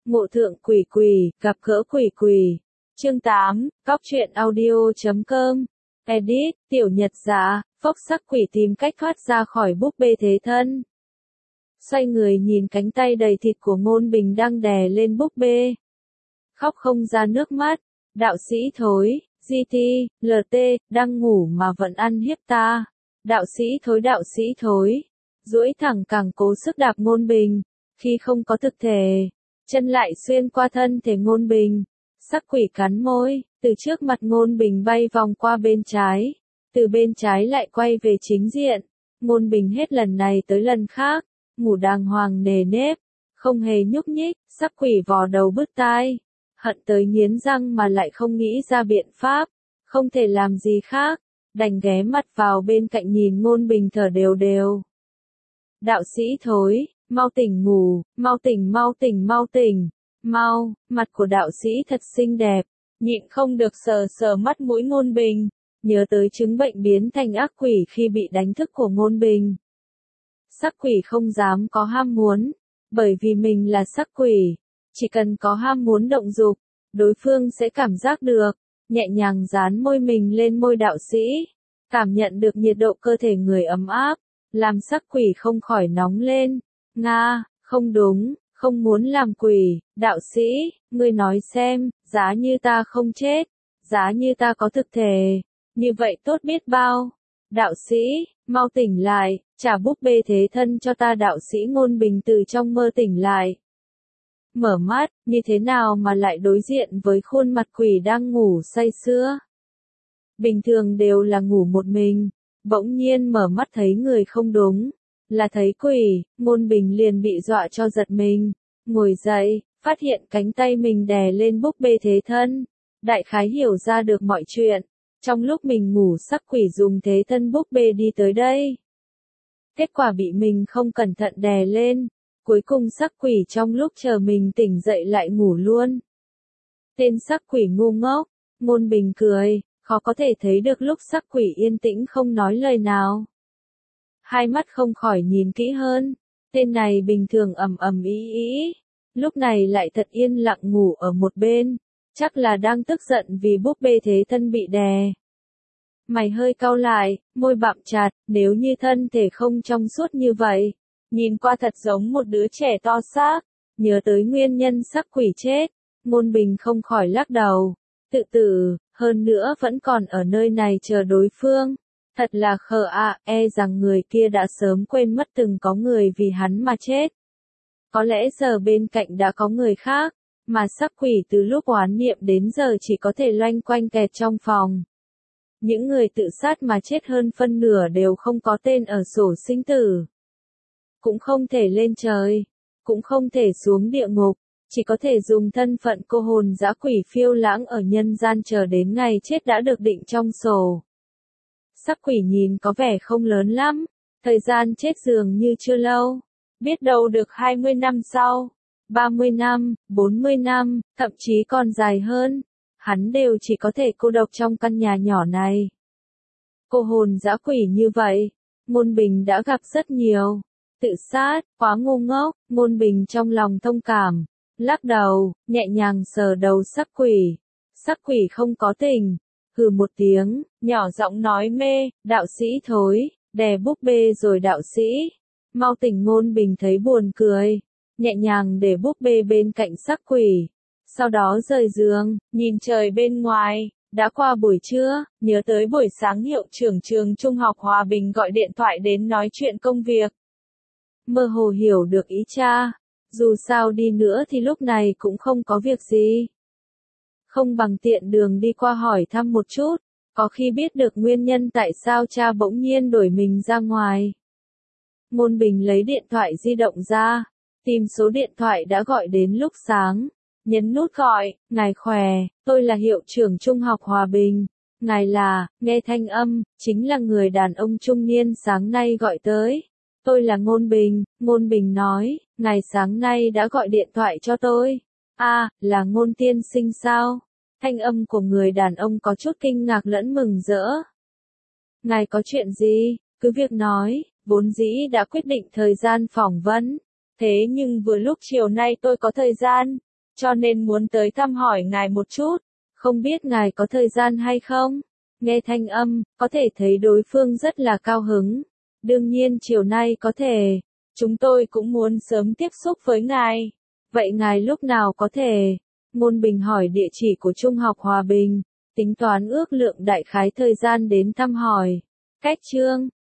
Ngộ thượng quỷ quỷ, gặp gỡ quỷ quỷ. Chương 8, Cóc truyện audio.com. Edit, Tiểu Nhật Dạ, phốc sắc quỷ tìm cách thoát ra khỏi búp bê thế thân. Xoay người nhìn cánh tay đầy thịt của Ngôn Bình đang đè lên búp bê. Khóc không ra nước mắt. Đạo sĩ thối, GT, LT, đang ngủ mà vẫn ăn hiếp ta. Đạo sĩ thối. Duỗi thẳng càng cố sức đạp Ngôn Bình. Khi không có thực thể, chân lại xuyên qua thân thể Ngôn Bình. Sắc quỷ cắn môi, từ trước mặt Ngôn Bình bay vòng qua bên trái. Từ bên trái lại quay về chính diện. Ngôn Bình hết lần này tới lần khác, ngủ đàng hoàng nề nếp, không hề nhúc nhích, sắc quỷ vò đầu bứt tai. Hận tới nghiến răng mà lại không nghĩ ra biện pháp, không thể làm gì khác, đành ghé mặt vào bên cạnh nhìn Ngôn Bình thở đều đều. Đạo sĩ thối, mau tỉnh ngủ, mau tỉnh. Mau, mặt của đạo sĩ thật xinh đẹp, nhịn không được sờ mắt mũi Ngôn Bình, nhớ tới chứng bệnh biến thành ác quỷ khi bị đánh thức của Ngôn Bình. Sắc quỷ không dám có ham muốn, bởi vì mình là sắc quỷ, chỉ cần có ham muốn động dục, đối phương sẽ cảm giác được, nhẹ nhàng dán môi mình lên môi đạo sĩ, cảm nhận được nhiệt độ cơ thể người ấm áp, làm sắc quỷ không khỏi nóng lên. Nga, không đúng, không muốn làm quỷ, đạo sĩ, ngươi nói xem, giá như ta không chết, giá như ta có thực thể, như vậy tốt biết bao. Đạo sĩ, mau tỉnh lại, trả búp bê thế thân cho ta. Đạo sĩ Ngôn Bình từ trong mơ tỉnh lại. Mở mắt, như thế nào mà lại đối diện với khuôn mặt quỷ đang ngủ say sưa. Bình thường đều là ngủ một mình, bỗng nhiên mở mắt thấy người không đúng, là thấy quỷ, Ngôn Bình liền bị dọa cho giật mình, ngồi dậy, phát hiện cánh tay mình đè lên búp bê thế thân, đại khái hiểu ra được mọi chuyện. Trong lúc mình ngủ sắc quỷ dùng thế thân búp bê đi tới đây. Kết quả bị mình không cẩn thận đè lên, cuối cùng sắc quỷ trong lúc chờ mình tỉnh dậy lại ngủ luôn. Tên sắc quỷ ngu ngốc, Ngôn Bình cười, khó có thể thấy được lúc sắc quỷ yên tĩnh không nói lời nào. Hai mắt không khỏi nhìn kỹ hơn, tên này bình thường ầm ĩ, lúc này lại thật yên lặng ngủ ở một bên. Chắc là đang tức giận vì búp bê thế thân bị đè. Mày hơi cau lại, môi bặm chặt, nếu như thân thể không trong suốt như vậy, nhìn qua thật giống một đứa trẻ to xác. Nhớ tới nguyên nhân sắc quỷ chết, Ngôn Bình không khỏi lắc đầu, tự tử, hơn nữa vẫn còn ở nơi này chờ đối phương. Thật là khờ e rằng người kia đã sớm quên mất từng có người vì hắn mà chết. Có lẽ giờ bên cạnh đã có người khác. Mà sắc quỷ từ lúc oán niệm đến giờ chỉ có thể loanh quanh kẹt trong phòng. Những người tự sát mà chết hơn phân nửa đều không có tên ở sổ sinh tử. Cũng không thể lên trời, cũng không thể xuống địa ngục, chỉ có thể dùng thân phận cô hồn dã quỷ phiêu lãng ở nhân gian chờ đến ngày chết đã được định trong sổ. Sắc quỷ nhìn có vẻ không lớn lắm, thời gian chết dường như chưa lâu, biết đâu được 20 năm sau. 30 năm, 40 năm, thậm chí còn dài hơn, hắn đều chỉ có thể cô độc trong căn nhà nhỏ này. Cô hồn dã quỷ như vậy, Ngôn Bình đã gặp rất nhiều. Tự sát, quá ngu ngốc, Ngôn Bình trong lòng thông cảm, lắc đầu, nhẹ nhàng sờ đầu sắc quỷ. Sắc quỷ không có tình, hừ một tiếng, nhỏ giọng nói mê, đạo sĩ thối, đè búp bê rồi đạo sĩ. Mau tỉnh. Ngôn Bình thấy buồn cười. Nhẹ nhàng để búp bê bên cạnh sắc quỷ, sau đó rời giường, nhìn trời bên ngoài, đã qua buổi trưa, nhớ tới buổi sáng hiệu trưởng trường Trung học Hòa Bình gọi điện thoại đến nói chuyện công việc. Mơ hồ hiểu được ý cha, dù sao đi nữa thì lúc này cũng không có việc gì. Không bằng tiện đường đi qua hỏi thăm một chút, có khi biết được nguyên nhân tại sao cha bỗng nhiên đuổi mình ra ngoài. Ngôn Bình lấy điện thoại di động ra. Tìm số điện thoại đã gọi đến lúc sáng, nhấn nút gọi, ngài khỏe, tôi là hiệu trưởng Trung học Hòa Bình, ngài là, nghe thanh âm, chính là người đàn ông trung niên sáng nay gọi tới, tôi là Ngôn Bình. Ngôn Bình nói, ngài sáng nay đã gọi điện thoại cho tôi, là Ngôn tiên sinh sao? Thanh âm của người đàn ông có chút kinh ngạc lẫn mừng rỡ. Ngài có chuyện gì, cứ việc nói, vốn dĩ đã quyết định thời gian phỏng vấn. Thế nhưng vừa lúc chiều nay tôi có thời gian, cho nên muốn tới thăm hỏi ngài một chút, không biết ngài có thời gian hay không? Nghe thanh âm, có thể thấy đối phương rất là cao hứng. Đương nhiên chiều nay có thể, chúng tôi cũng muốn sớm tiếp xúc với ngài. Vậy ngài lúc nào có thể? Ngôn Bình hỏi địa chỉ của Trung học Hòa Bình, tính toán ước lượng đại khái thời gian đến thăm hỏi. Cách chương